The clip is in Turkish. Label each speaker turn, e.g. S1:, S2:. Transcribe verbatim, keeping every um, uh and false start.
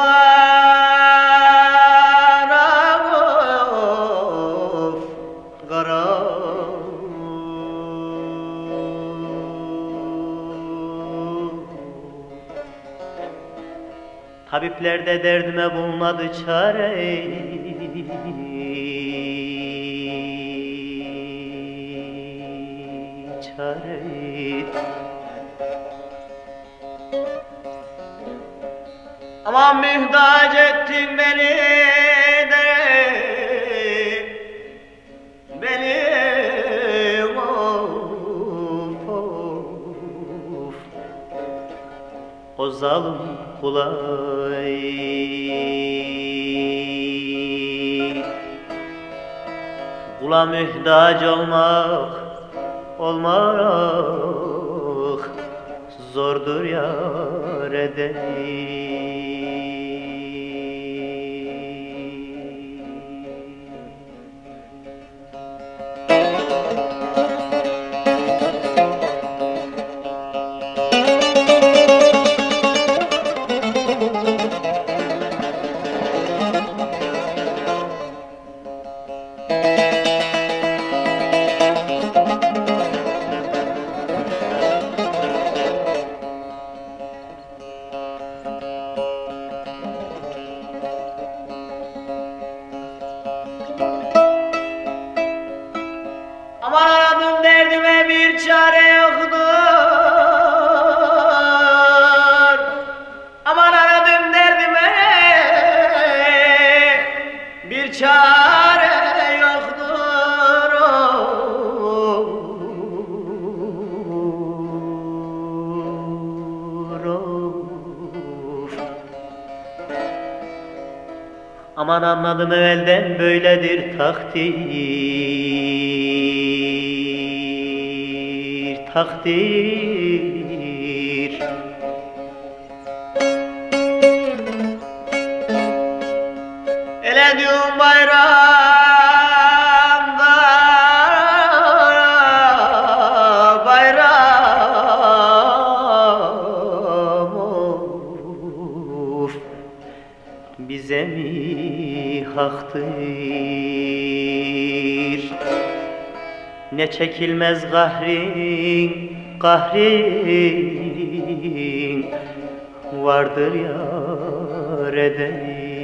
S1: of kara. Tabipler de derdime bulmadı çare. Çare. Aman mühtaç ettin beni de, beni of of. O zalim kulay, kula mühtaç olmak, olmak zordur yar edeyim. Aman aradım derdime bir çare yoktur. Aman aradım derdime bir çare yoktur. Of. Aman anladım evvelden böyledir takdir. Takdir. Ele diyorum bayramda, bayram of, bize mi haktır? Ne çekilmez gahrin, gahrin vardır yar edeyim.